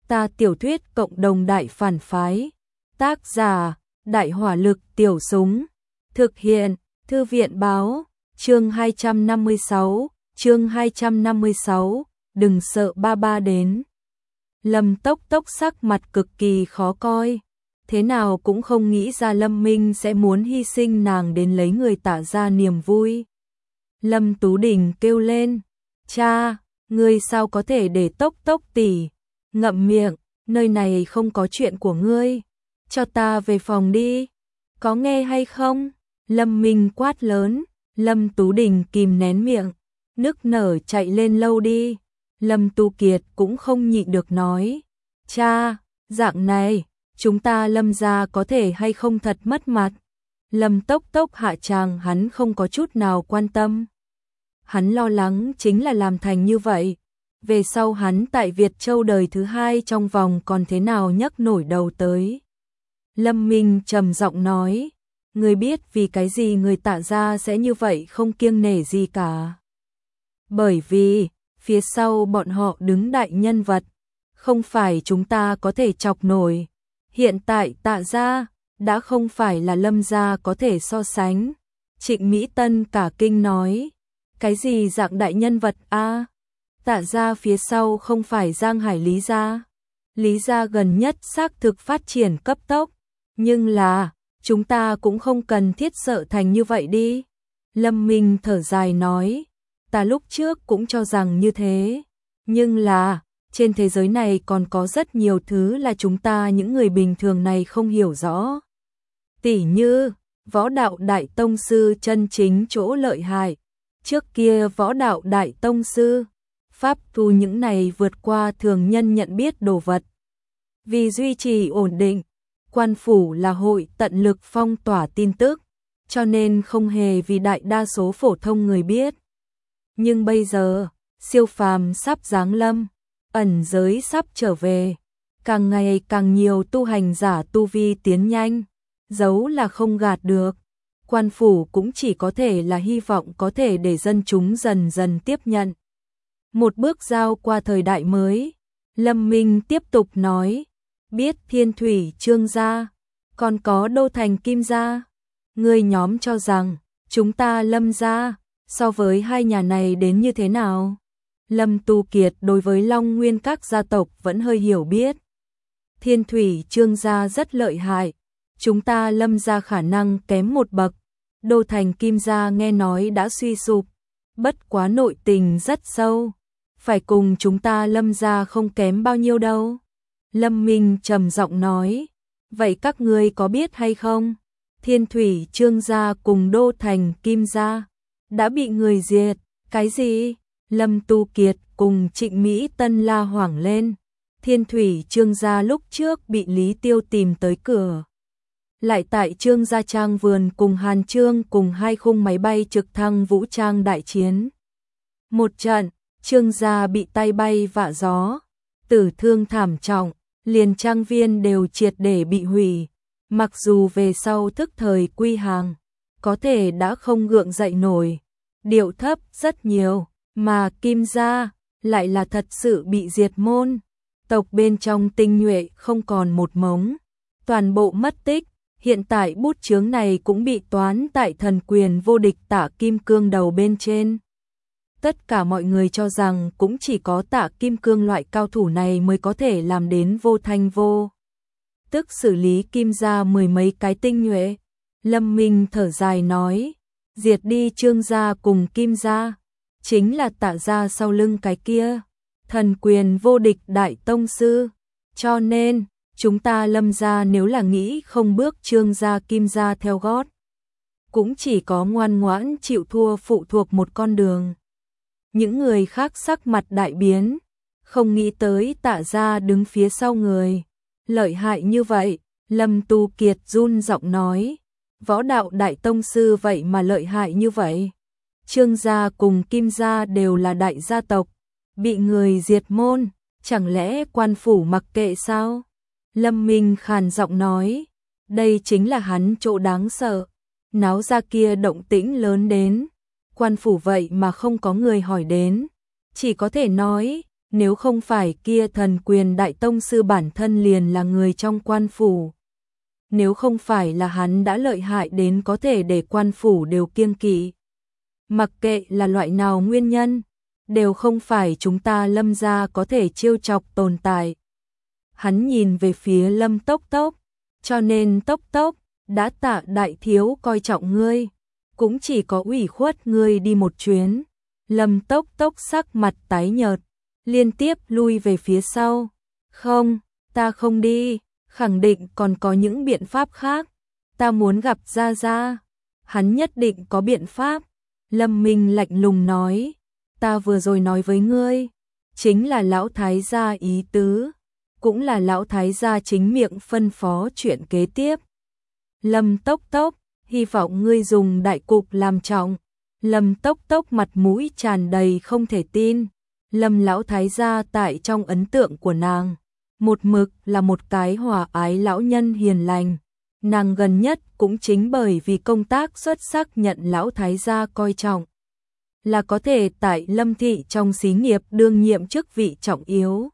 Ta tiểu thuyết cộng đồng đại phản phái. Tác giả, Đại hỏa lực tiểu súng. Thực hiện, Thư viện báo, chương 256, đừng sợ ba ba đến. Lâm Tốc Tốc sắc mặt cực kỳ khó coi. Thế nào cũng không nghĩ ra Lâm Minh sẽ muốn hy sinh nàng đến lấy người Tạ ra niềm vui. Lâm Tú Đình kêu lên, cha, ngươi sao có thể để Tốc Tốc tỷ, ngậm miệng, nơi này không có chuyện của ngươi, cho ta về phòng đi, có nghe hay không? Lâm Minh quát lớn, Lâm Tú Đình kìm nén miệng, nức nở chạy lên lâu đi. Lâm Tu Kiệt cũng không nhịn được nói, cha, dạng này, chúng ta Lâm gia có thể hay không thật mất mặt. Lâm Tốc Tốc hạ tràng hắn không có chút nào quan tâm. Hắn lo lắng chính là làm thành như vậy. Về sau hắn tại Việt Châu đời thứ hai trong vòng còn thế nào nhấc nổi đầu tới. Lâm Minh trầm giọng nói, người biết vì cái gì người Tạ gia sẽ như vậy không kiêng nể gì cả. Bởi vì, phía sau bọn họ đứng đại nhân vật, không phải chúng ta có thể chọc nổi. Hiện tại Tạ gia đã không phải là Lâm gia có thể so sánh. Trịnh Mỹ Tân cả kinh nói, cái gì dạng đại nhân vật a? Tạ gia phía sau không phải Giang Hải Lý gia. Lý gia gần nhất xác thực phát triển cấp tốc, nhưng là, chúng ta cũng không cần thiết sợ thành như vậy đi. Lâm Minh thở dài nói, ta lúc trước cũng cho rằng như thế, nhưng là, trên thế giới này còn có rất nhiều thứ là chúng ta những người bình thường này không hiểu rõ. Tỉ như, võ đạo đại tông sư chân chính chỗ lợi hại, trước kia võ đạo đại tông sư, pháp tu những này vượt qua thường nhân nhận biết đồ vật. Vì duy trì ổn định, quan phủ là hội tận lực phong tỏa tin tức, cho nên không hề vì đại đa số phổ thông người biết. Nhưng bây giờ, siêu phàm sắp giáng lâm, ẩn giới sắp trở về, càng ngày càng nhiều tu hành giả tu vi tiến nhanh, giấu là không gạt được. Quan phủ cũng chỉ có thể là hy vọng có thể để dân chúng dần dần tiếp nhận. Một bước giao qua thời đại mới, Lâm Minh tiếp tục nói, biết Thiên Thủy Trương gia, còn có Đô Thành Kim gia, người nhóm cho rằng, chúng ta Lâm gia, so với hai nhà này đến như thế nào? Lâm Tu Kiệt đối với Long Nguyên các gia tộc vẫn hơi hiểu biết. Thiên Thủy Trương gia rất lợi hại, chúng ta Lâm gia khả năng kém một bậc. Đô Thành Kim gia nghe nói đã suy sụp, bất quá nội tình rất sâu, phải cùng chúng ta Lâm gia không kém bao nhiêu đâu. Lâm Minh trầm giọng nói, vậy các ngươi có biết hay không? Thiên Thủy Trương gia cùng Đô Thành Kim gia đã bị người diệt. Cái gì? Lâm Tu Kiệt cùng Trịnh Mỹ Tân la hoảng lên. Thiên Thủy Trương gia lúc trước bị Lý Tiêu tìm tới cửa. Lại tại Trương Gia Trang vườn cùng Hàn Trương cùng hai khung máy bay trực thăng vũ trang đại chiến. Một trận, Trương gia bị tay bay vạ gió, tử thương thảm trọng, liền trang viên đều triệt để bị hủy. Mặc dù về sau thức thời quy hàng, có thể đã không gượng dậy nổi, điệu thấp rất nhiều, mà Kim gia lại là thật sự bị diệt môn. Tộc bên trong tinh nhuệ không còn một mống, toàn bộ mất tích. Hiện tại bút chướng này cũng bị toán tại thần quyền vô địch Tạ Kim Cương đầu bên trên. Tất cả mọi người cho rằng cũng chỉ có Tạ Kim Cương loại cao thủ này mới có thể làm đến vô thanh vô tức xử lý Kim gia mười mấy cái tinh nhuệ. Lâm Minh thở dài nói, diệt đi Trương gia cùng Kim gia, chính là Tạ gia sau lưng cái kia, thần quyền vô địch đại tông sư, cho nên chúng ta Lâm gia nếu là nghĩ không bước Trương gia Kim gia theo gót, cũng chỉ có ngoan ngoãn chịu thua phụ thuộc một con đường. Những người khác sắc mặt đại biến, không nghĩ tới Tạ gia đứng phía sau người lợi hại như vậy. Lâm Tu Kiệt run giọng nói, võ đạo đại tông sư vậy mà lợi hại như vậy. Trương gia cùng Kim gia đều là đại gia tộc, bị người diệt môn, chẳng lẽ quan phủ mặc kệ sao? Lâm Minh khàn giọng nói, đây chính là hắn chỗ đáng sợ, náo ra kia động tĩnh lớn đến, quan phủ vậy mà không có người hỏi đến, chỉ có thể nói, nếu không phải kia Thần Quyền Đại Tông Sư bản thân liền là người trong quan phủ. Nếu không phải là hắn đã lợi hại đến có thể để quan phủ đều kiêng kỵ. Mặc kệ là loại nào nguyên nhân, đều không phải chúng ta Lâm gia có thể trêu chọc tồn tại. Hắn nhìn về phía Lâm Tốc Tốc, cho nên Tốc Tốc, đã Tạ đại thiếu coi trọng ngươi, cũng chỉ có ủy khuất ngươi đi một chuyến. Lâm Tốc Tốc sắc mặt tái nhợt, liên tiếp lui về phía sau. Không, ta không đi, khẳng định còn có những biện pháp khác. Ta muốn gặp Gia Gia. Hắn nhất định có biện pháp. Lâm Minh lạnh lùng nói, ta vừa rồi nói với ngươi, chính là lão thái gia ý tứ, cũng là lão thái gia chính miệng phân phó chuyện kế tiếp. Lâm Tốc Tốc, hy vọng ngươi dùng đại cục làm trọng. Lâm Tốc Tốc mặt mũi tràn đầy không thể tin. Lâm lão thái gia tại trong ấn tượng của nàng, một mực là một cái hòa ái lão nhân hiền lành. Nàng gần nhất cũng chính bởi vì công tác xuất sắc nhận lão thái gia coi trọng, là có thể tại Lâm thị trong xí nghiệp đương nhiệm chức vị trọng yếu.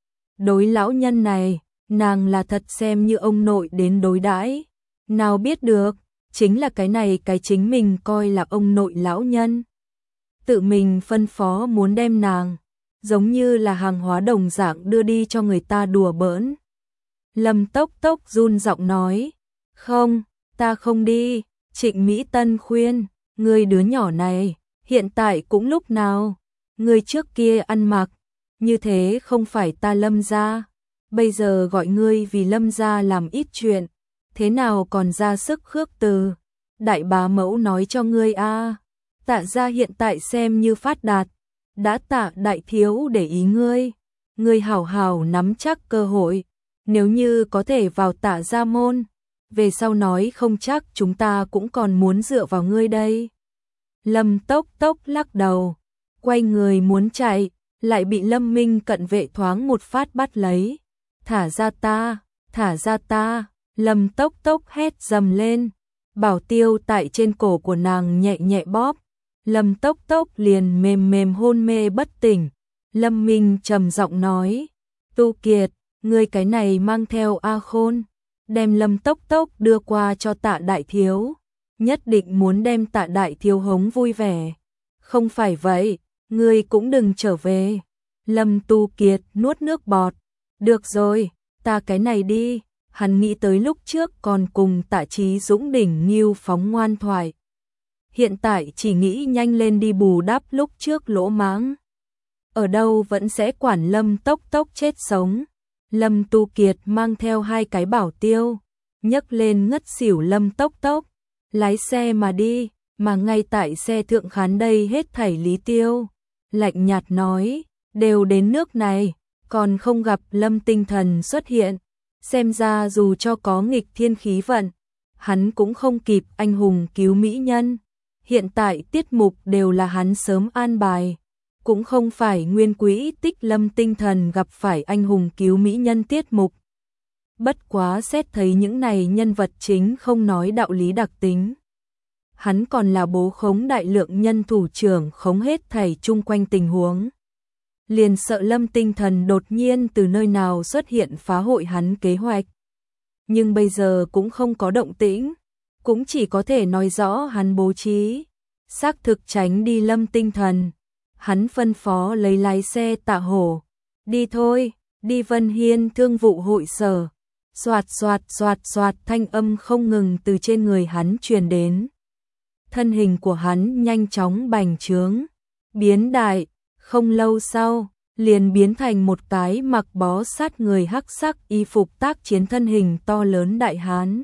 Đối lão nhân này, nàng là thật xem như ông nội đến đối đãi. Nào biết được, chính là cái này cái chính mình coi là ông nội lão nhân. Tự mình phân phó muốn đem nàng, giống như là hàng hóa đồng dạng đưa đi cho người ta đùa bỡn. Lâm Tốc Tốc run giọng nói, không, ta không đi. Trịnh Mỹ Tân khuyên, ngươi đứa nhỏ này, hiện tại cũng lúc nào, ngươi trước kia ăn mặc, như thế không phải ta Lâm gia, bây giờ gọi ngươi vì Lâm gia làm ít chuyện, thế nào còn ra sức khước từ. Đại bá mẫu nói cho ngươi a, Tạ gia hiện tại xem như phát đạt, đã Tạ đại thiếu để ý ngươi hảo hảo nắm chắc cơ hội, nếu như có thể vào Tạ gia môn, về sau nói không chắc chúng ta cũng còn muốn dựa vào ngươi đây. Lâm Tốc Tốc lắc đầu, quay người muốn chạy, lại bị Lâm Minh cận vệ thoáng một phát bắt lấy. Thả ra ta, thả ra ta. Lâm Tốc Tốc hét dầm lên, bảo tiêu tại trên cổ của nàng nhẹ nhẹ bóp. Lâm Tốc Tốc liền mềm mềm hôn mê bất tỉnh. Lâm Minh trầm giọng nói, Tu Kiệt, ngươi cái này mang theo A Khôn, đem Lâm Tốc Tốc đưa qua cho Tạ đại thiếu, nhất định muốn đem Tạ đại thiếu hống vui vẻ. Không phải vậy, ngươi cũng đừng trở về. Lâm Tu Kiệt nuốt nước bọt, được rồi, ta cái này đi. Hắn nghĩ tới lúc trước còn cùng Tạ Chí Dũng đỉnh nghiêu phóng ngoan thoại, hiện tại chỉ nghĩ nhanh lên đi bù đắp lúc trước lỗ mãng. Ở đâu vẫn sẽ quản Lâm Tốc Tốc chết sống. Lâm Tu Kiệt mang theo 2 cái bảo tiêu, nhấc lên ngất xỉu Lâm Tốc Tốc, lái xe mà đi, mà ngay tại xe thượng khán đây hết thảy Lý Tiêu. Lạnh nhạt nói, đều đến nước này, còn không gặp Lâm Tinh Thần xuất hiện, xem ra dù cho có nghịch thiên khí vận, hắn cũng không kịp anh hùng cứu mỹ nhân. Hiện tại tiết mục đều là hắn sớm an bài, cũng không phải nguyên quỹ tích Lâm Tinh Thần gặp phải anh hùng cứu mỹ nhân tiết mục. Bất quá xét thấy những này nhân vật chính không nói đạo lý đặc tính, hắn còn là bố khống đại lượng nhân thủ trưởng khống hết thảy chung quanh tình huống. Liền sợ Lâm Tinh Thần đột nhiên từ nơi nào xuất hiện phá hội hắn kế hoạch. Nhưng bây giờ cũng không có động tĩnh, cũng chỉ có thể nói rõ hắn bố trí, xác thực tránh đi Lâm Tinh Thần. Hắn phân phó lấy lái xe Tạ Hổ, đi thôi, đi Vân Hiên thương vụ hội sở. Soạt soạt soạt soạt thanh âm không ngừng từ trên người hắn truyền đến. Thân hình của hắn nhanh chóng bành trướng, biến đại, không lâu sau, liền biến thành một cái mặc bó sát người hắc sắc y phục tác chiến thân hình to lớn đại hán.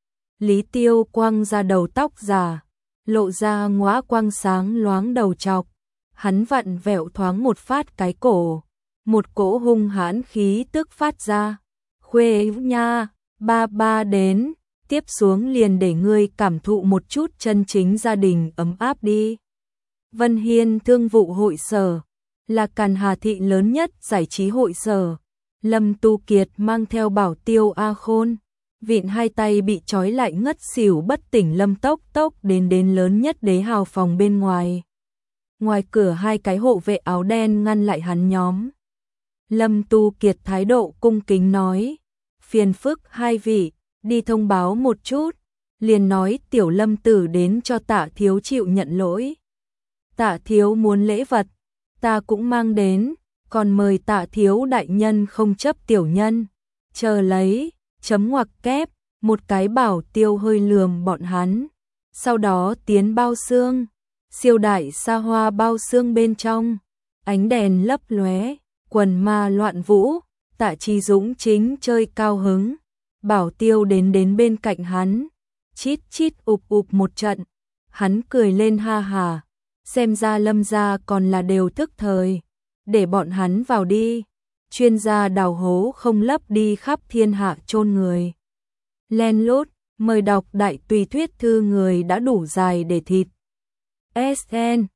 Lý Tiêu quăng ra đầu tóc giả, lộ ra ngóa quang sáng loáng đầu trọc, hắn vặn vẹo thoáng một phát cái cổ, một cỗ hung hãn khí tức phát ra. Khuê nha, ba ba đến, tiếp xuống liền để ngươi cảm thụ một chút chân chính gia đình ấm áp đi. Vân Hiên thương vụ hội sở, là Càn Hà thị lớn nhất giải trí hội sở. Lâm Tu Kiệt mang theo bảo tiêu A Khôn, vịn 2 tay bị trói lại ngất xỉu bất tỉnh Lâm Tốc Tốc đến lớn nhất đế hào phòng bên ngoài. Ngoài cửa 2 cái hộ vệ áo đen ngăn lại hắn nhóm. Lâm Tu Kiệt thái độ cung kính nói, phiền phức hai vị, đi thông báo một chút, liền nói tiểu Lâm tử đến cho Tạ thiếu chịu nhận lỗi. Tạ thiếu muốn lễ vật, ta cũng mang đến, còn mời Tạ thiếu đại nhân không chấp tiểu nhân, chờ lấy, chấm ngoặc kép, một cái bảo tiêu hơi lườm bọn hắn, sau đó tiến bao xương, siêu đại xa hoa bao xương bên trong, ánh đèn lấp lóe, quần ma loạn vũ, Tạ Chi Dũng chính chơi cao hứng, bảo tiêu đến bên cạnh hắn, chít chít ụp ụp một trận, hắn cười lên ha hà, xem ra Lâm gia còn là đều thức thời, để bọn hắn vào đi, chuyên gia đào hố không lấp đi khắp thiên hạ chôn người. Len lút, mời đọc đại tùy thuyết thư người đã đủ dài để thịt. SN